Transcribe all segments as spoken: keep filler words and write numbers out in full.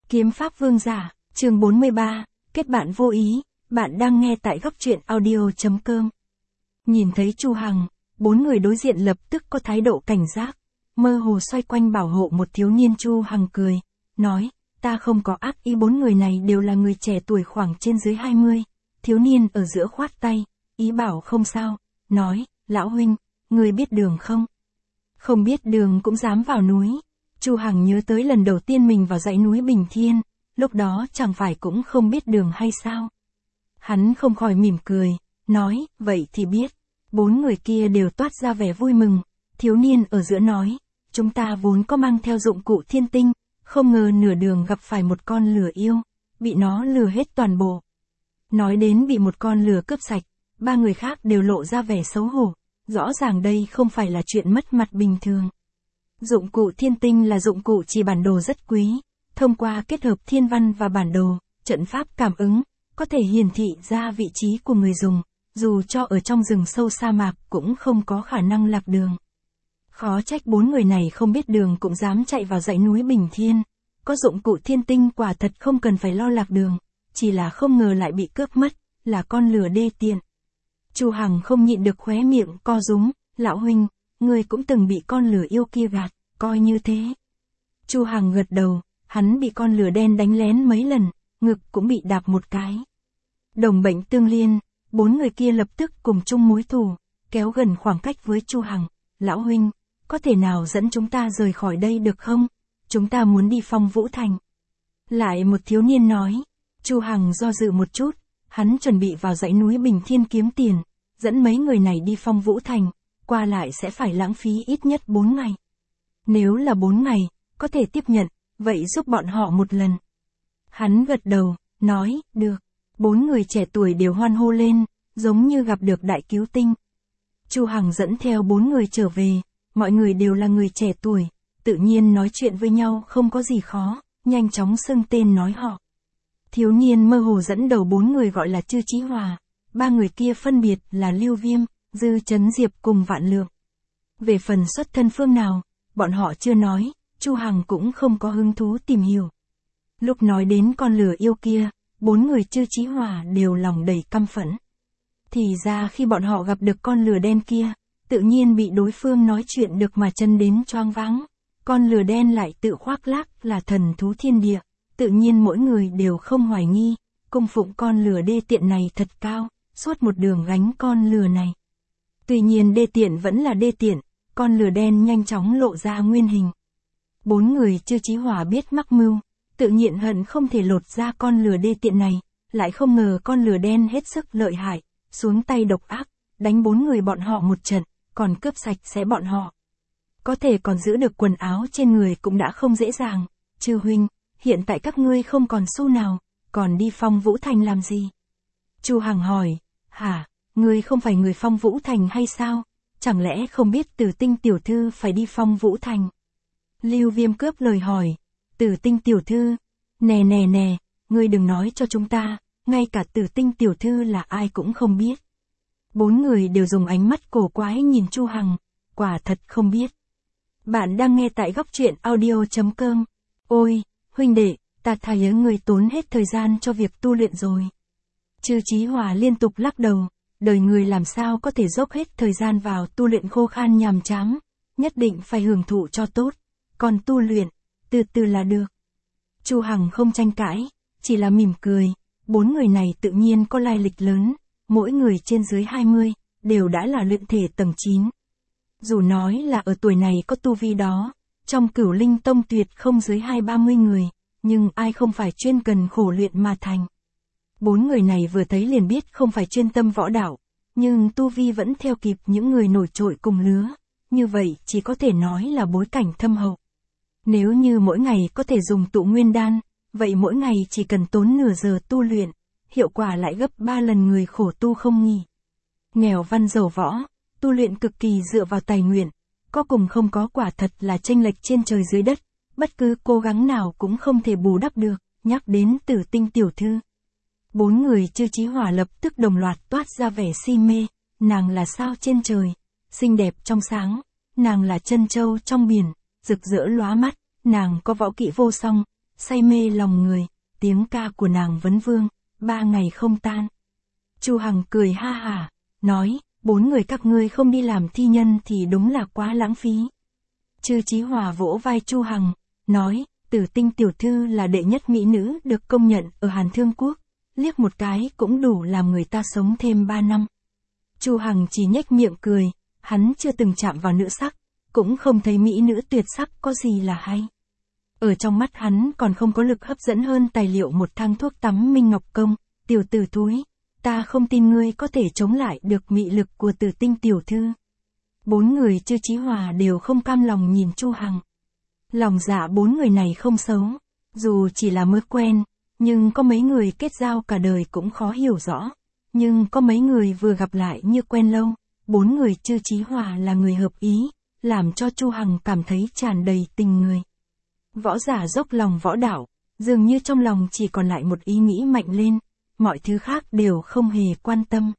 Kiếm pháp vương giả, chương bốn mươi ba, kết bạn vô ý, bạn đang nghe tại góc truyện audio chấm com. Nhìn thấy Chu Hằng, bốn người đối diện lập tức có thái độ cảnh giác, mơ hồ xoay quanh bảo hộ một thiếu niên. Chu Hằng cười, nói, ta không có ác ý. Bốn người này đều là người trẻ tuổi khoảng trên dưới hai mươi, thiếu niên ở giữa khoát tay, ý bảo không sao, nói, lão huynh, người biết đường không? Không biết đường cũng dám vào núi. Chu Hằng nhớ tới lần đầu tiên mình vào dãy núi Bình Thiên, lúc đó chẳng phải cũng không biết đường hay sao? Hắn không khỏi mỉm cười, nói, vậy thì biết. Bốn người kia đều toát ra vẻ vui mừng, thiếu niên ở giữa nói, chúng ta vốn có mang theo dụng cụ thiên tinh, không ngờ nửa đường gặp phải một con lừa yêu, bị nó lừa hết toàn bộ. Nói đến bị một con lừa cướp sạch, ba người khác đều lộ ra vẻ xấu hổ, rõ ràng đây không phải là chuyện mất mặt bình thường. Dụng cụ thiên tinh là dụng cụ chỉ bản đồ rất quý, thông qua kết hợp thiên văn và bản đồ, trận pháp cảm ứng, có thể hiển thị ra vị trí của người dùng, dù cho ở trong rừng sâu sa mạc cũng không có khả năng lạc đường. Khó trách bốn người này không biết đường cũng dám chạy vào dãy núi Bình Thiên, có dụng cụ thiên tinh quả thật không cần phải lo lạc đường, chỉ là không ngờ lại bị cướp mất, là con lừa đê tiện. Chu Hằng không nhịn được khóe miệng co rúm, lão huynh, người cũng từng bị con lừa yêu kia gạt, coi như thế. Chu Hằng gật đầu, hắn bị con lừa đen đánh lén mấy lần, ngực cũng bị đạp một cái. Đồng bệnh tương liên, bốn người kia lập tức cùng chung mối thù, kéo gần khoảng cách với Chu Hằng, lão huynh, có thể nào dẫn chúng ta rời khỏi đây được không? Chúng ta muốn đi Phong Vũ Thành. Lại một thiếu niên nói, Chu Hằng do dự một chút, hắn chuẩn bị vào dãy núi Bình Thiên kiếm tiền, dẫn mấy người này đi Phong Vũ Thành, qua lại sẽ phải lãng phí ít nhất bốn ngày. Nếu là bốn ngày, có thể tiếp nhận, vậy giúp bọn họ một lần. Hắn gật đầu, nói, được. Bốn người trẻ tuổi đều hoan hô lên, giống như gặp được đại cứu tinh. Chu Hằng dẫn theo bốn người trở về, mọi người đều là người trẻ tuổi, tự nhiên nói chuyện với nhau không có gì khó, nhanh chóng xưng tên nói họ. Thiếu niên mơ hồ dẫn đầu bốn người gọi là Chư Chí Hòa, ba người kia phân biệt là Lưu Viêm, Dư Chấn Diệp cùng Vạn Lượng. Về phần xuất thân phương nào, bọn họ chưa nói, Chu Hằng cũng không có hứng thú tìm hiểu. Lúc nói đến con lừa yêu kia, bốn người Chư Chí Hòa đều lòng đầy căm phẫn. Thì ra khi bọn họ gặp được con lừa đen kia, tự nhiên bị đối phương nói chuyện được mà chân đến choáng váng. Con lừa đen lại tự khoác lác là thần thú thiên địa, tự nhiên mỗi người đều không hoài nghi, cung phụng con lừa đê tiện này thật cao, suốt một đường gánh con lừa này. Tuy nhiên đê tiện vẫn là đê tiện, con lừa đen nhanh chóng lộ ra nguyên hình. Bốn người Chư Chí Hòa biết mắc mưu, tự nhiên hận không thể lột ra con lừa đê tiện này, lại không ngờ con lừa đen hết sức lợi hại, xuống tay độc ác, đánh bốn người bọn họ một trận, còn cướp sạch sẽ bọn họ. Có thể còn giữ được quần áo trên người cũng đã không dễ dàng. Chư huynh, hiện tại các ngươi không còn xu nào, còn đi Phong Vũ Thành làm gì? Chu Hằng hỏi, hả, ngươi không phải người Phong Vũ Thành hay sao? Chẳng lẽ không biết Tử Tinh tiểu thư phải đi Phong Vũ Thành? Lưu Viêm cướp lời hỏi, Tử Tinh tiểu thư, nè nè nè, ngươi đừng nói cho chúng ta, ngay cả Tử Tinh tiểu thư là ai cũng không biết. Bốn người đều dùng ánh mắt cổ quái nhìn Chu Hằng, quả thật không biết. Bạn đang nghe tại góc truyện audio chấm com. Ôi, huynh đệ, ta thấy người tốn hết thời gian cho việc tu luyện rồi. Chư Chí Hòa liên tục lắc đầu, đời người làm sao có thể dốc hết thời gian vào tu luyện khô khan nhàm chán, nhất định phải hưởng thụ cho tốt, còn tu luyện, từ từ là được. Chu Hằng không tranh cãi, chỉ là mỉm cười, bốn người này tự nhiên có lai lịch lớn, mỗi người trên dưới hai mươi, đều đã là luyện thể tầng chín. Dù nói là ở tuổi này có tu vi đó, trong Cửu Linh Tông tuyệt không dưới hai ba mươi người, nhưng ai không phải chuyên cần khổ luyện mà thành. Bốn người này vừa thấy liền biết không phải chuyên tâm võ đạo, nhưng tu vi vẫn theo kịp những người nổi trội cùng lứa, như vậy chỉ có thể nói là bối cảnh thâm hậu. Nếu như mỗi ngày có thể dùng tụ nguyên đan, vậy mỗi ngày chỉ cần tốn nửa giờ tu luyện, hiệu quả lại gấp ba lần người khổ tu không nghỉ. Nghèo văn giàu võ, tu luyện cực kỳ dựa vào tài nguyện, có cùng không có quả thật là chênh lệch trên trời dưới đất, bất cứ cố gắng nào cũng không thể bù đắp được. Nhắc đến Tử Tinh tiểu thư, bốn người Chư Chí Hòa lập tức đồng loạt toát ra vẻ si mê, nàng là sao trên trời, xinh đẹp trong sáng, nàng là chân châu trong biển, rực rỡ lóa mắt, nàng có võ kỹ vô song, say mê lòng người, tiếng ca của nàng vấn vương, ba ngày không tan. Chu Hằng cười ha hả, nói, bốn người các ngươi không đi làm thi nhân thì đúng là quá lãng phí. Chư Chí Hòa vỗ vai Chu Hằng, nói, Tử Tinh tiểu thư là đệ nhất mỹ nữ được công nhận ở Hàn Thương Quốc, liếc một cái cũng đủ làm người ta sống thêm ba năm. Chu Hằng chỉ nhếch miệng cười, hắn chưa từng chạm vào nữ sắc, cũng không thấy mỹ nữ tuyệt sắc có gì là hay. Ở trong mắt hắn còn không có lực hấp dẫn hơn tài liệu một thang thuốc tắm Minh Ngọc Công, tiểu tử thúi, ta không tin ngươi có thể chống lại được mị lực của Tử Tinh tiểu thư. Bốn người Chư Chí Hòa đều không cam lòng nhìn Chu Hằng. Lòng dạ bốn người này không xấu, dù chỉ là mới quen, nhưng có mấy người kết giao cả đời cũng khó hiểu rõ, nhưng có mấy người vừa gặp lại như quen lâu, bốn người Chư Chí Hòa là người hợp ý, làm cho Chu Hằng cảm thấy tràn đầy tình người. Võ giả dốc lòng võ đạo, dường như trong lòng chỉ còn lại một ý nghĩ mạnh lên, mọi thứ khác đều không hề quan tâm.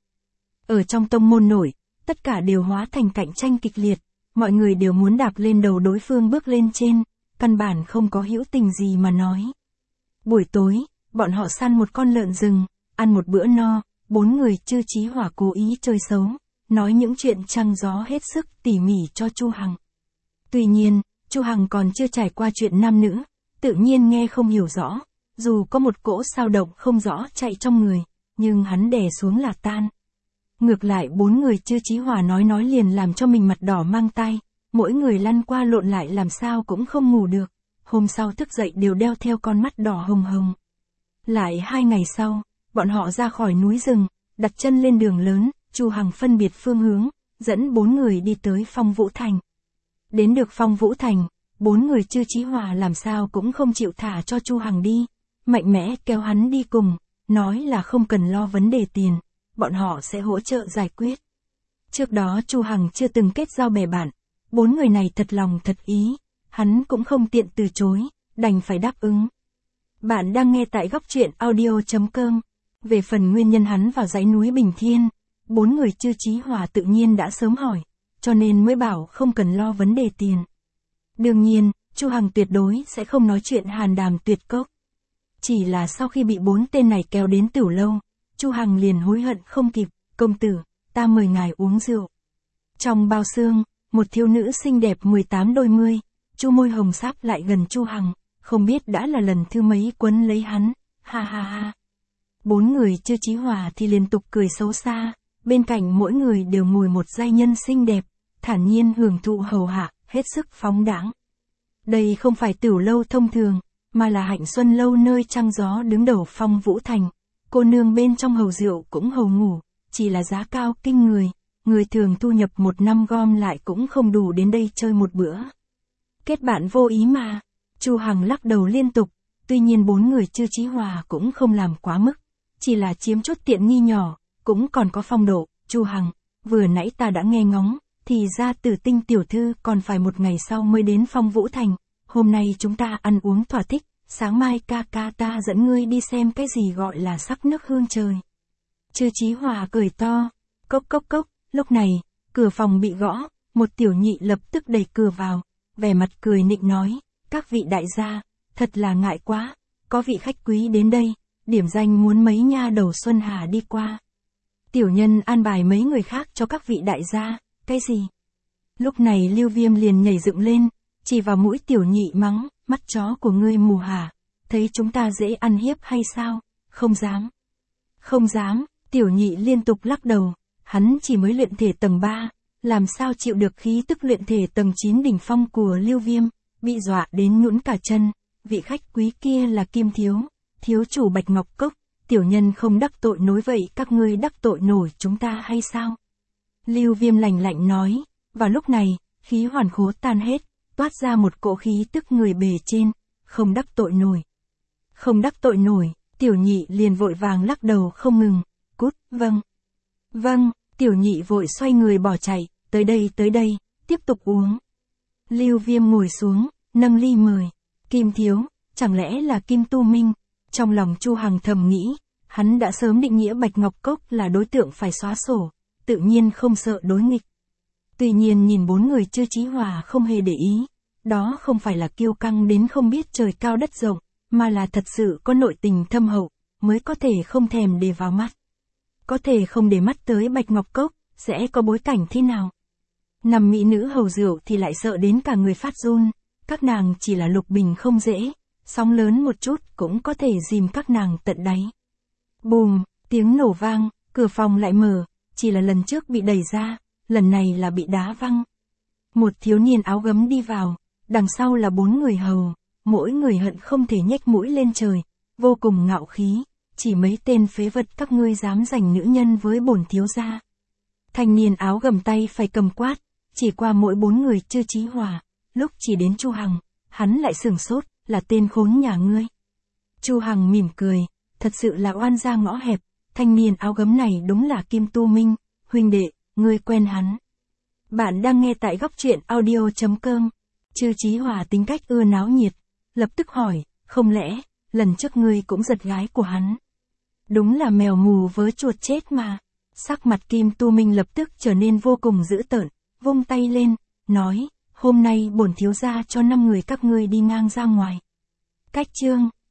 Ở trong tông môn nổi, tất cả đều hóa thành cạnh tranh kịch liệt, mọi người đều muốn đạp lên đầu đối phương bước lên trên, căn bản không có hữu tình gì mà nói. Buổi tối, bọn họ săn một con lợn rừng, ăn một bữa no, bốn người Chư Chí Hòa cố ý chơi xấu, nói những chuyện trăng gió hết sức tỉ mỉ cho Chu Hằng. Tuy nhiên, Chu Hằng còn chưa trải qua chuyện nam nữ, tự nhiên nghe không hiểu rõ, dù có một cỗ sao động không rõ chạy trong người, nhưng hắn đè xuống là tan. Ngược lại bốn người Chư Chí Hòa nói nói liền làm cho mình mặt đỏ mang tai, mỗi người lăn qua lộn lại làm sao cũng không ngủ được, hôm sau thức dậy đều đeo theo con mắt đỏ hồng hồng. Lại hai ngày sau, bọn họ ra khỏi núi rừng, đặt chân lên đường lớn, Chu Hằng phân biệt phương hướng, dẫn bốn người đi tới Phong Vũ Thành. Đến được Phong Vũ Thành, bốn người Chư Chí Hòa làm sao cũng không chịu thả cho Chu Hằng đi, mạnh mẽ kéo hắn đi cùng, nói là không cần lo vấn đề tiền, bọn họ sẽ hỗ trợ giải quyết. Trước đó Chu Hằng chưa từng kết giao bè bạn, bốn người này thật lòng thật ý, hắn cũng không tiện từ chối, đành phải đáp ứng. Bạn đang nghe tại góc truyện audio chấm com. Về phần nguyên nhân hắn vào dãy núi Bình Thiên, bốn người Chư Chí Hòa tự nhiên đã sớm hỏi, cho nên mới bảo không cần lo vấn đề tiền. Đương nhiên, Chu Hằng tuyệt đối sẽ không nói chuyện hàn đàm tuyệt cốc. Chỉ là sau khi bị bốn tên này kéo đến Tửu Lâu, Chu Hằng liền hối hận không kịp, công tử, ta mời ngài uống rượu. Trong bao xương, một thiếu nữ xinh đẹp mười tám đôi mươi, chu môi hồng sáp lại gần Chu Hằng, không biết đã là lần thứ mấy quấn lấy hắn, ha ha ha. Bốn người Chư Chí Hòa thì liên tục cười xấu xa, bên cạnh mỗi người đều ngồi một giai nhân xinh đẹp, thản nhiên hưởng thụ hầu hạ, hết sức phóng đãng. Đây không phải Tửu Lâu thông thường, mà là Hạnh Xuân Lâu nơi trăng gió đứng đầu Phong Vũ Thành. Cô nương bên trong hầu rượu cũng hầu ngủ, chỉ là giá cao kinh người, người thường thu nhập một năm gom lại cũng không đủ đến đây chơi một bữa. Kết bạn vô ý mà. Chu Hằng lắc đầu liên tục, tuy nhiên bốn người Chư Chí Hòa cũng không làm quá mức, chỉ là chiếm chút tiện nghi nhỏ, cũng còn có phong độ. Chu Hằng, vừa nãy ta đã nghe ngóng, thì ra Tử Tinh tiểu thư còn phải một ngày sau mới đến Phong Vũ Thành, hôm nay chúng ta ăn uống thỏa thích, sáng mai ca ca ta dẫn ngươi đi xem cái gì gọi là sắc nước hương trời. Chư Chí Hòa cười to, cốc cốc cốc, lúc này, cửa phòng bị gõ, một tiểu nhị lập tức đẩy cửa vào, vẻ mặt cười nịnh nói, các vị đại gia, thật là ngại quá, có vị khách quý đến đây, điểm danh muốn mấy nha đầu Xuân Hà đi qua. Tiểu nhân an bài mấy người khác cho các vị đại gia, cái gì? Lúc này Lưu Viêm liền nhảy dựng lên, chỉ vào mũi tiểu nhị mắng, mắt chó của ngươi mù hả, thấy chúng ta dễ ăn hiếp hay sao? Không dám. Không dám, tiểu nhị liên tục lắc đầu, hắn chỉ mới luyện thể tầng ba, làm sao chịu được khí tức luyện thể tầng chín đỉnh phong của Lưu Viêm, bị dọa đến nhũn cả chân. Vị khách quý kia là Kim Thiếu, thiếu chủ Bạch Ngọc Cốc, tiểu nhân không đắc tội nổi vậy các ngươi đắc tội nổi chúng ta hay sao? Lưu Viêm lạnh lạnh nói, vào lúc này, khí hoàn khố tan hết, toát ra một cỗ khí tức người bề trên, không đắc tội nổi. Không đắc tội nổi, tiểu nhị liền vội vàng lắc đầu không ngừng, cút, vâng. Vâng, tiểu nhị vội xoay người bỏ chạy, tới đây tới đây, tiếp tục uống. Lưu Viêm ngồi xuống, nâng ly mời, Kim Thiếu, chẳng lẽ là Kim Tu Minh? Trong lòng Chu Hằng thầm nghĩ, hắn đã sớm định nghĩa Bạch Ngọc Cốc là đối tượng phải xóa sổ, tự nhiên không sợ đối nghịch. Tuy nhiên nhìn bốn người Chư Chí Hòa không hề để ý, đó không phải là kiêu căng đến không biết trời cao đất rộng, mà là thật sự có nội tình thâm hậu, mới có thể không thèm để vào mắt. Có thể không để mắt tới Bạch Ngọc Cốc, sẽ có bối cảnh thế nào? Nằm mỹ nữ hầu rượu thì lại sợ đến cả người phát run, các nàng chỉ là lục bình không dễ, sóng lớn một chút cũng có thể dìm các nàng tận đáy. Bùm, tiếng nổ vang, cửa phòng lại mở, chỉ là lần trước bị đẩy ra, lần này là bị đá văng. Một thiếu niên áo gấm đi vào, đằng sau là bốn người hầu, mỗi người hận không thể nhếch mũi lên trời, vô cùng ngạo khí, chỉ mấy tên phế vật các ngươi dám giành nữ nhân với bổn thiếu gia. Thanh niên áo gầm tay phải cầm quát, chỉ qua mỗi bốn người chưa chí hòa, lúc chỉ đến Chu Hằng, hắn lại sửng sốt, là tên khốn nhà ngươi. Chu Hằng mỉm cười, thật sự là oan gia ngõ hẹp, thanh niên áo gấm này đúng là Kim Tu Minh, huynh đệ, ngươi quen hắn. Bạn đang nghe tại góc truyện audio chấm com. Chư Chí Hòa tính cách ưa náo nhiệt, lập tức hỏi, không lẽ, lần trước ngươi cũng giật gái của hắn? Đúng là mèo mù vớ chuột chết mà. Sắc mặt Kim Tu Minh lập tức trở nên vô cùng dữ tợn, vung tay lên, nói, hôm nay bổn thiếu gia cho năm người các ngươi đi ngang ra ngoài. Cách chương